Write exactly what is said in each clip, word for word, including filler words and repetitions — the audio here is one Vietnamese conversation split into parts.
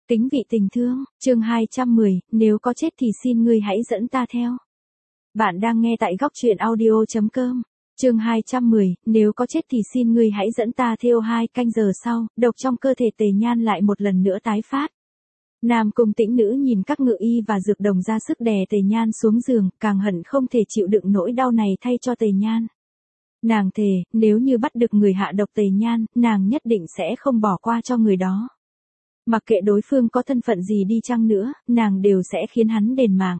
Kính vị tình thương, chương hai trăm mười, nếu có chết thì xin ngươi hãy dẫn ta theo. Bạn đang nghe tại góc truyện audio chấm com. Chương hai trăm mười, nếu có chết thì xin ngươi hãy dẫn ta theo. Hai canh giờ sau, độc trong cơ thể Tề Nhan lại một lần nữa tái phát. Nam Cung Tĩnh Nữ nhìn các ngự y và dược đồng ra sức đè Tề Nhan xuống giường, càng hận không thể chịu đựng nỗi đau này thay cho Tề Nhan. Nàng thề, nếu như bắt được người hạ độc Tề Nhan, nàng nhất định sẽ không bỏ qua cho người đó. Mặc kệ đối phương có thân phận gì đi chăng nữa, nàng đều sẽ khiến hắn đền mạng.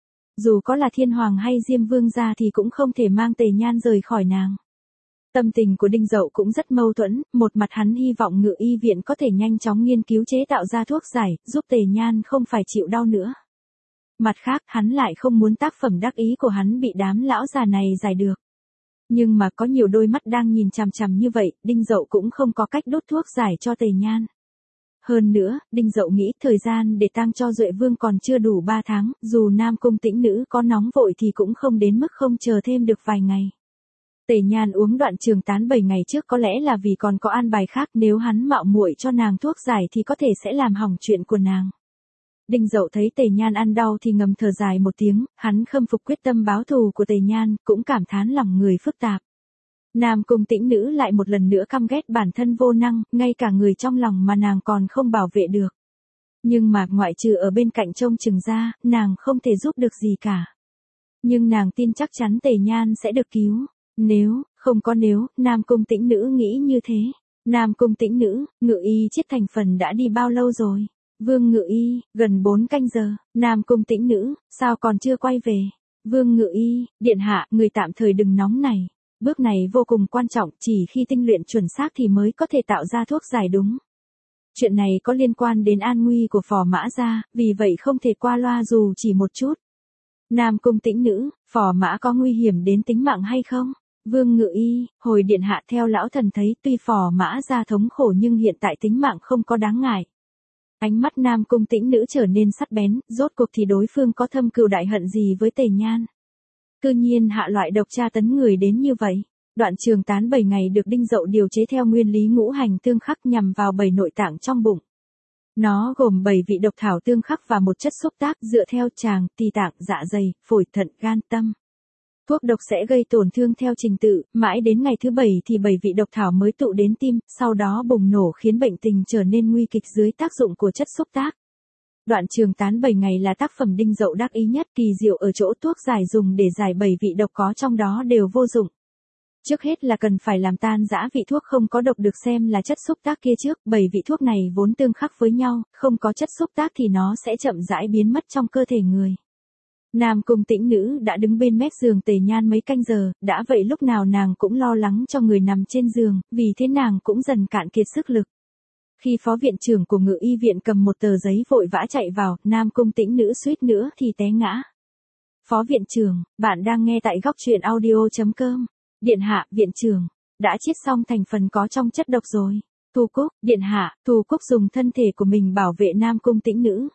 Dù có là thiên hoàng hay diêm vương gia thì cũng không thể mang Tề Nhan rời khỏi nàng. Tâm tình của Đinh Dậu cũng rất mâu thuẫn, một mặt hắn hy vọng ngự y viện có thể nhanh chóng nghiên cứu chế tạo ra thuốc giải, giúp Tề Nhan không phải chịu đau nữa. Mặt khác, hắn lại không muốn tác phẩm đắc ý của hắn bị đám lão già này giải được. Nhưng mà có nhiều đôi mắt đang nhìn chằm chằm như vậy, Đinh Dậu cũng không có cách đốt thuốc giải cho Tề Nhan. Hơn nữa, Đinh Dậu nghĩ thời gian để tang cho Duệ Vương còn chưa đủ ba tháng, dù Nam Cung Tĩnh Nữ có nóng vội thì cũng không đến mức không chờ thêm được vài ngày. Tề Nhan uống đoạn trường tán bảy ngày trước có lẽ là vì còn có an bài khác, nếu hắn mạo muội cho nàng thuốc giải thì có thể sẽ làm hỏng chuyện của nàng. Đinh Dậu thấy Tề Nhan ăn đau thì ngầm thở dài một tiếng, hắn khâm phục quyết tâm báo thù của Tề Nhan, cũng cảm thán lòng người phức tạp. Nam Cung Tĩnh Nữ lại một lần nữa căm ghét bản thân vô năng, ngay cả người trong lòng mà nàng còn không bảo vệ được. Nhưng mà ngoại trừ ở bên cạnh trông chừng ra, nàng không thể giúp được gì cả. Nhưng nàng tin chắc chắn Tề Nhan sẽ được cứu. Nếu, không có nếu, Nam Cung Tĩnh Nữ nghĩ như thế. Nam Cung Tĩnh Nữ, ngự y chết thành phần đã đi bao lâu rồi? Vương ngự y, gần bốn canh giờ. Nam Cung Tĩnh Nữ, sao còn chưa quay về? Vương ngự y, điện hạ, người tạm thời đừng nóng này. Bước này vô cùng quan trọng, chỉ khi tinh luyện chuẩn xác thì mới có thể tạo ra thuốc giải đúng. Chuyện này có liên quan đến an nguy của Phò Mã gia, vì vậy không thể qua loa dù chỉ một chút. Nam Cung Tĩnh Nữ, Phò Mã có nguy hiểm đến tính mạng hay không? Vương ngự y, hồi điện hạ theo lão thần thấy tuy Phò Mã gia thống khổ nhưng hiện tại tính mạng không có đáng ngại. Ánh mắt Nam Cung Tĩnh Nữ trở nên sắc bén, rốt cuộc thì đối phương có thâm cừu đại hận gì với Tề Nhan. Cư nhiên hạ loại độc tra tấn người đến như vậy. Đoạn trường tán bảy ngày được Đinh Dậu điều chế theo nguyên lý ngũ hành tương khắc nhằm vào bảy nội tạng trong bụng. Nó gồm bảy vị độc thảo tương khắc và một chất xúc tác dựa theo tràng, tỳ tạng, dạ dày, phổi, thận, gan, tâm. Thuốc độc sẽ gây tổn thương theo trình tự, mãi đến ngày thứ bảy thì bảy vị độc thảo mới tụ đến tim, sau đó bùng nổ khiến bệnh tình trở nên nguy kịch dưới tác dụng của chất xúc tác. Đoạn trường tán bảy ngày là tác phẩm Đinh Dậu đắc ý nhất, kỳ diệu ở chỗ thuốc giải dùng để giải bảy vị độc có trong đó đều vô dụng. Trước hết là cần phải làm tan rã vị thuốc không có độc được xem là chất xúc tác kia trước, bảy vị thuốc này vốn tương khắc với nhau, không có chất xúc tác thì nó sẽ chậm rãi biến mất trong cơ thể người. Nam Cung Tĩnh Nữ đã đứng bên mép giường Tề Nhan mấy canh giờ, đã vậy lúc nào nàng cũng lo lắng cho người nằm trên giường, vì thế nàng cũng dần cạn kiệt sức lực. Khi phó viện trưởng của ngự y viện cầm một tờ giấy vội vã chạy vào, Nam Cung Tĩnh Nữ suýt nữa thì té ngã. Phó viện trưởng, bạn đang nghe tại góc truyện audio chấm com. Điện hạ, viện trưởng, đã chiết xong thành phần có trong chất độc rồi. Thu Cúc, điện hạ, Thu Cúc dùng thân thể của mình bảo vệ Nam Cung Tĩnh Nữ.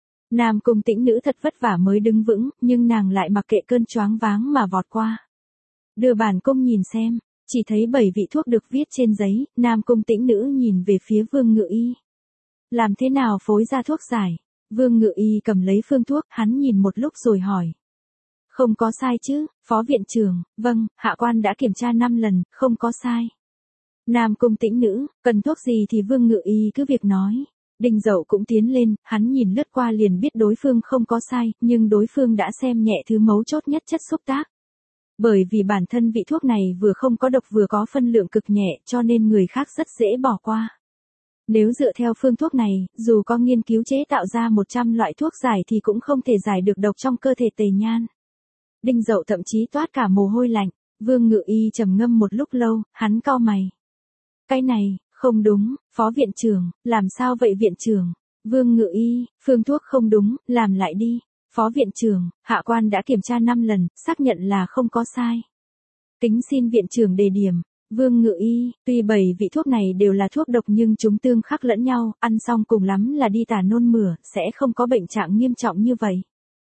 Nam Cung Tĩnh Nữ thật vất vả mới đứng vững, nhưng nàng lại mặc kệ cơn choáng váng mà vọt qua. Đưa bản cung nhìn xem. Chỉ thấy bảy vị thuốc được viết trên giấy, Nam Cung Tĩnh Nữ nhìn về phía Vương ngự y. Làm thế nào phối ra thuốc giải? Vương ngự y cầm lấy phương thuốc, hắn nhìn một lúc rồi hỏi. Không có sai chứ, phó viện trưởng, vâng, hạ quan đã kiểm tra năm lần, không có sai. Nam Cung Tĩnh Nữ, cần thuốc gì thì Vương ngự y cứ việc nói. Đinh Dậu cũng tiến lên, hắn nhìn lướt qua liền biết đối phương không có sai, nhưng đối phương đã xem nhẹ thứ mấu chốt nhất chất xúc tác. Bởi vì bản thân vị thuốc này vừa không có độc vừa có phân lượng cực nhẹ cho nên người khác rất dễ bỏ qua. Nếu dựa theo phương thuốc này, dù có nghiên cứu chế tạo ra một trăm loại thuốc giải thì cũng không thể giải được độc trong cơ thể Tề Nhan. Đinh Dậu thậm chí toát cả mồ hôi lạnh, Vương ngự y trầm ngâm một lúc lâu, hắn cau mày. Cái này, không đúng, phó viện trưởng, làm sao vậy viện trưởng? Vương ngự y, phương thuốc không đúng, làm lại đi. Phó viện trưởng, hạ quan đã kiểm tra năm lần, xác nhận là không có sai. Kính xin viện trưởng đề điểm. Vương ngự y, tuy bảy vị thuốc này đều là thuốc độc nhưng chúng tương khắc lẫn nhau, ăn xong cùng lắm là đi tả nôn mửa, sẽ không có bệnh trạng nghiêm trọng như vậy.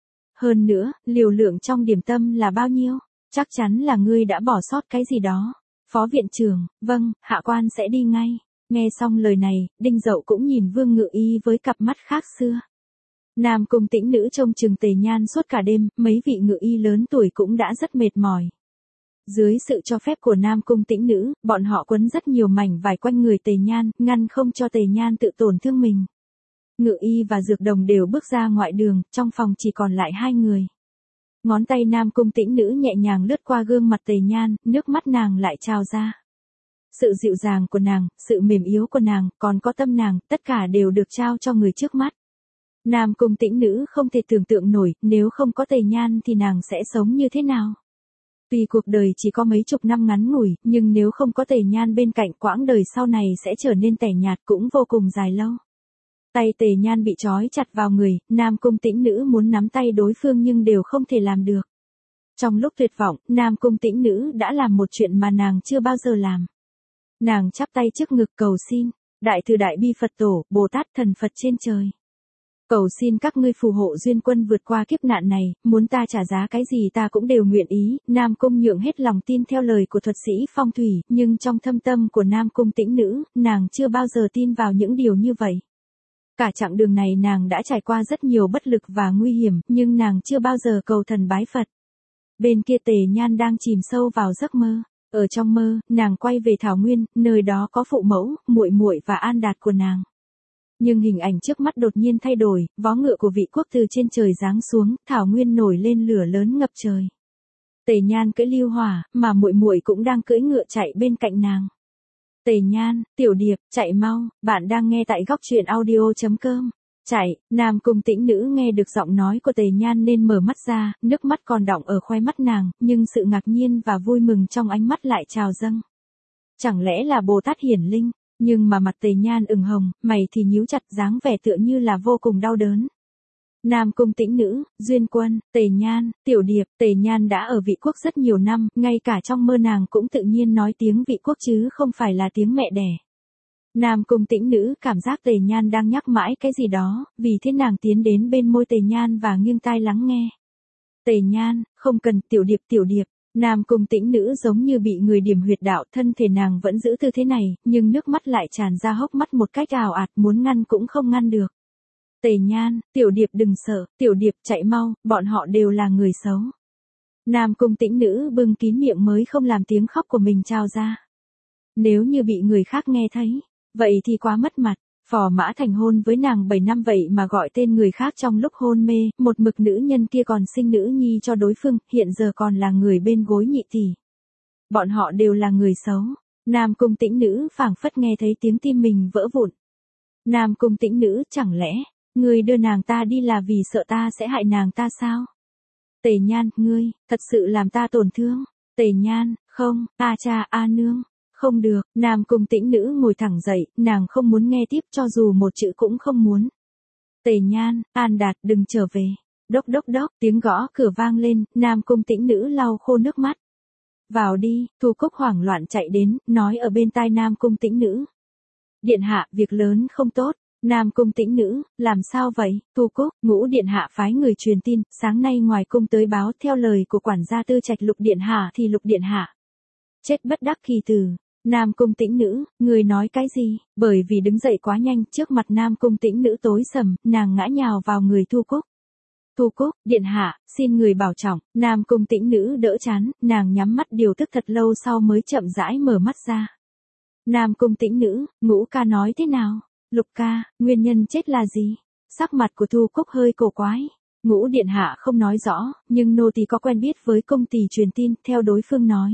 Hơn nữa, liều lượng trong điểm tâm là bao nhiêu? Chắc chắn là ngươi đã bỏ sót cái gì đó. Phó viện trưởng, vâng, hạ quan sẽ đi ngay. Nghe xong lời này, Đinh Dậu cũng nhìn Vương Ngự Y với cặp mắt khác xưa. Nam Cung Tĩnh Nữ trông chừng Tề Nhan suốt cả đêm, mấy vị ngự y lớn tuổi cũng đã rất mệt mỏi. Dưới sự cho phép của Nam Cung Tĩnh Nữ, bọn họ quấn rất nhiều mảnh vải quanh người Tề Nhan, ngăn không cho Tề Nhan tự tổn thương mình. Ngự y và dược đồng đều bước ra ngoại đường, trong phòng chỉ còn lại hai người. Ngón tay Nam Cung Tĩnh Nữ nhẹ nhàng lướt qua gương mặt Tề Nhan, nước mắt nàng lại trào ra. Sự dịu dàng của nàng, sự mềm yếu của nàng, còn có tâm nàng, tất cả đều được trao cho người trước mắt. Nam Cung Tĩnh Nữ không thể tưởng tượng nổi, nếu không có Tề Nhan thì nàng sẽ sống như thế nào. Tuy cuộc đời chỉ có mấy chục năm ngắn ngủi, nhưng nếu không có Tề Nhan bên cạnh, quãng đời sau này sẽ trở nên tẻ nhạt cũng vô cùng dài lâu. Tay Tề Nhan bị trói chặt vào người, Nam Cung Tĩnh Nữ muốn nắm tay đối phương nhưng đều không thể làm được. Trong lúc tuyệt vọng, Nam Cung Tĩnh Nữ đã làm một chuyện mà nàng chưa bao giờ làm. Nàng chắp tay trước ngực cầu xin, Đại Từ Đại Bi Phật Tổ, Bồ Tát Thần Phật trên trời. Cầu xin các ngươi phù hộ Duyên Quân vượt qua kiếp nạn này, muốn ta trả giá cái gì ta cũng đều nguyện ý. Nam Cung Nhượng hết lòng tin theo lời của thuật sĩ phong thủy, nhưng trong thâm tâm của Nam Cung Tĩnh Nữ, nàng chưa bao giờ tin vào những điều như vậy. Cả chặng đường này nàng đã trải qua rất nhiều bất lực và nguy hiểm, nhưng nàng chưa bao giờ cầu thần bái Phật. Bên kia Tề Nhan đang chìm sâu vào giấc mơ. Ở trong mơ, nàng quay về Thảo Nguyên, nơi đó có phụ mẫu, muội muội và An Đạt của nàng. Nhưng hình ảnh trước mắt đột nhiên thay đổi, vó ngựa của vị quốc từ trên trời giáng xuống, Thảo Nguyên nổi lên lửa lớn ngập trời. Tề Nhan cưỡi lưu hỏa, mà muội muội cũng đang cưỡi ngựa chạy bên cạnh nàng. Tề Nhan, Tiểu Điệp, chạy mau, bạn đang nghe tại góc truyện audio chấm com. Chạy, Nam Cung Tĩnh Nữ nghe được giọng nói của Tề Nhan nên mở mắt ra, nước mắt còn đọng ở khóe mắt nàng, nhưng sự ngạc nhiên và vui mừng trong ánh mắt lại trào dâng. Chẳng lẽ là Bồ Tát Hiển Linh, nhưng mà mặt Tề Nhan ửng hồng, mày thì nhíu chặt, dáng vẻ tựa như là vô cùng đau đớn. Nam Cung Tĩnh Nữ, Duyên Quân, Tề Nhan, Tiểu Điệp, Tề Nhan đã ở vị quốc rất nhiều năm, ngay cả trong mơ nàng cũng tự nhiên nói tiếng vị quốc chứ không phải là tiếng mẹ đẻ. Nam Cung Tĩnh Nữ cảm giác Tề Nhan đang nhắc mãi cái gì đó, vì thế nàng tiến đến bên môi Tề Nhan và nghiêng tai lắng nghe. Tề Nhan, không cần, Tiểu Điệp Tiểu Điệp. Nam Cung Tĩnh Nữ giống như bị người điểm huyệt đạo, thân thể nàng vẫn giữ tư thế này, nhưng nước mắt lại tràn ra hốc mắt một cách ào ạt, muốn ngăn cũng không ngăn được. Tề Nhan, Tiểu Điệp đừng sợ, Tiểu Điệp chạy mau, bọn họ đều là người xấu. Nam Cung Tĩnh Nữ bưng kín miệng mới không làm tiếng khóc của mình trào ra. Nếu như bị người khác nghe thấy, vậy thì quá mất mặt. Phò Mã thành hôn với nàng bảy năm vậy mà gọi tên người khác trong lúc hôn mê, một mực nữ nhân kia còn sinh nữ nhi cho đối phương, hiện giờ còn là người bên gối nhị tỷ. Bọn họ đều là người xấu. Nam Cung Tĩnh Nữ phảng phất nghe thấy tiếng tim mình vỡ vụn. Nam Cung Tĩnh Nữ, chẳng lẽ ngươi đưa nàng ta đi là vì sợ ta sẽ hại nàng ta sao? Tề Nhan, ngươi thật sự làm ta tổn thương. Tề Nhan, không, a cha a nương. Không được, Nam Cung Tĩnh Nữ ngồi thẳng dậy, nàng không muốn nghe tiếp cho dù một chữ cũng không muốn. Tề Nhan, An Đạt đừng trở về. Đốc đốc đốc, tiếng gõ cửa vang lên, Nam Cung Tĩnh Nữ lau khô nước mắt. Vào đi, Thu Cúc hoảng loạn chạy đến, nói ở bên tai Nam Cung Tĩnh Nữ. Điện hạ, việc lớn không tốt. Nam Cung Tĩnh Nữ, làm sao vậy? Thu Cúc, Ngũ điện hạ phái người truyền tin, sáng nay ngoài cung tới báo theo lời của quản gia Tư Trạch Lục điện hạ thì Lục điện hạ chết bất đắc kỳ tử. Nam Cung Tĩnh Nữ, người nói cái gì? Bởi vì đứng dậy quá nhanh, trước mặt Nam Cung Tĩnh Nữ tối sầm, nàng ngã nhào vào người Thu Cúc. Thu Cúc, điện hạ, xin người bảo trọng. Nam Cung Tĩnh Nữ đỡ chán, nàng nhắm mắt điều tức thật lâu sau mới chậm rãi mở mắt ra. Nam Cung Tĩnh Nữ, Ngũ ca nói thế nào? Lục ca, nguyên nhân chết là gì? Sắc mặt của Thu Cúc hơi cổ quái. Ngũ điện hạ không nói rõ, nhưng nô tỳ có quen biết với công tỳ truyền tin, theo đối phương nói.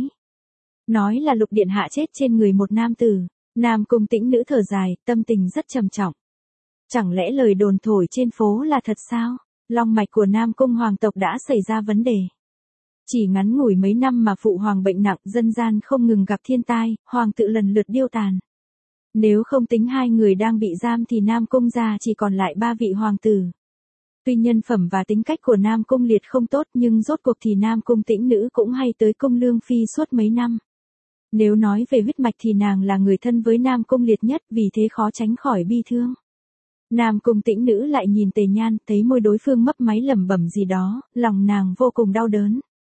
Nói là Lục điện hạ chết trên người một nam tử. Nam Cung Tĩnh Nữ thở dài, tâm tình rất trầm trọng. Chẳng lẽ lời đồn thổi trên phố là thật sao? Long mạch của Nam Cung hoàng tộc đã xảy ra vấn đề. Chỉ ngắn ngủi mấy năm mà phụ hoàng bệnh nặng, dân gian không ngừng gặp thiên tai, hoàng tự lần lượt điêu tàn. Nếu không tính hai người đang bị giam thì Nam Cung gia chỉ còn lại ba vị hoàng tử. Tuy nhân phẩm và tính cách của Nam Cung Liệt không tốt nhưng rốt cuộc thì Nam Cung Tĩnh Nữ cũng hay tới cung Lương Phi suốt mấy năm. Nếu nói về huyết mạch thì nàng là người thân với Nam Cung Liệt nhất, vì thế khó tránh khỏi bi thương. Nam Cung Tĩnh Nữ lại nhìn Tề Nhan, thấy môi đối phương mấp máy lẩm bẩm gì đó, lòng nàng vô cùng đau đớn.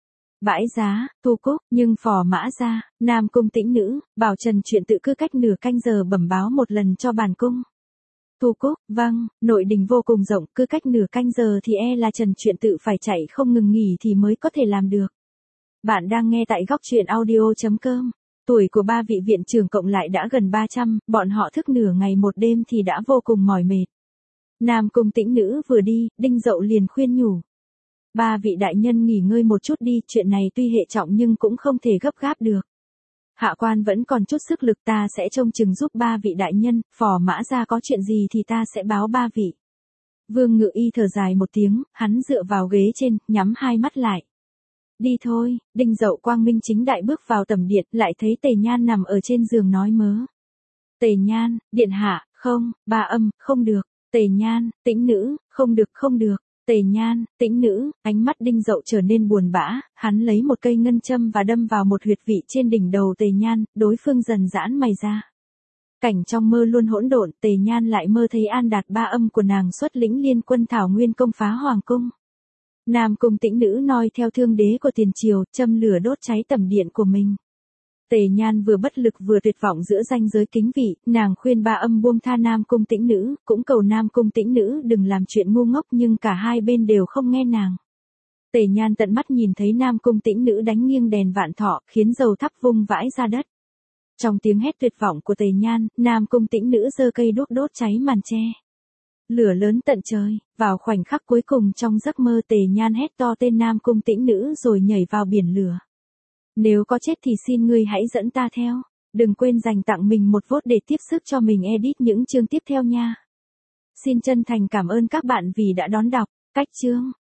Bãi Giá, Thu Cúc, nhưng Phò Mã Gia, Nam Cung Tĩnh Nữ, bảo Trần chuyện tự cứ cách nửa canh giờ bẩm báo một lần cho bản cung. Thu Cúc, vâng, nội đình vô cùng rộng, cứ cách nửa canh giờ thì e là Trần chuyện tự phải chạy không ngừng nghỉ thì mới có thể làm được. Bạn đang nghe tại góc truyện audio.com. Tuổi của ba vị viện trưởng cộng lại đã gần ba trăm, bọn họ thức nửa ngày một đêm thì đã vô cùng mỏi mệt. Nam Cung Tĩnh Nữ vừa đi, Đinh Dậu liền khuyên nhủ. Ba vị đại nhân nghỉ ngơi một chút đi, chuyện này tuy hệ trọng nhưng cũng không thể gấp gáp được. Hạ quan vẫn còn chút sức lực, ta sẽ trông chừng giúp ba vị đại nhân, Phò Mã Gia có chuyện gì thì ta sẽ báo ba vị. Vương Ngự Y thở dài một tiếng, hắn dựa vào ghế trên, nhắm hai mắt lại. Đi thôi, Đinh Dậu quang minh chính đại bước vào tầm điện, lại thấy Tề Nhan nằm ở trên giường nói mớ. Tề Nhan, điện hạ, không, Ba Âm, không được. Tề Nhan, Tĩnh Nữ, không được không được. Tề Nhan, Tĩnh Nữ, ánh mắt Đinh Dậu trở nên buồn bã, hắn lấy một cây ngân châm và đâm vào một huyệt vị trên đỉnh đầu Tề Nhan, đối phương dần giãn mày ra. Cảnh trong mơ luôn hỗn độn, Tề Nhan lại mơ thấy An Đạt Ba Âm của nàng xuất lĩnh liên quân thảo nguyên công phá hoàng cung. Nam Cung Tĩnh Nữ noi theo thương đế của tiền triều, châm lửa đốt cháy tẩm điện của mình. Tề Nhan vừa bất lực vừa tuyệt vọng giữa ranh giới kính vị, nàng khuyên Ba Âm buông tha Nam Cung Tĩnh Nữ, cũng cầu Nam Cung Tĩnh Nữ đừng làm chuyện ngu ngốc, nhưng cả hai bên đều không nghe nàng. Tề Nhan tận mắt nhìn thấy Nam Cung Tĩnh Nữ đánh nghiêng đèn vạn thọ, khiến dầu thắp vung vãi ra đất. Trong tiếng hét tuyệt vọng của Tề Nhan, Nam Cung Tĩnh Nữ giơ cây đuốc đốt cháy màn che. Lửa lớn tận trời, vào khoảnh khắc cuối cùng trong giấc mơ Tề Nhan hét to tên Nam Cung Tĩnh Nữ rồi nhảy vào biển lửa. Nếu có chết thì xin ngươi hãy dẫn ta theo. Đừng quên dành tặng mình một vote để tiếp sức cho mình edit những chương tiếp theo nha. Xin chân thành cảm ơn các bạn vì đã đón đọc. Cách chương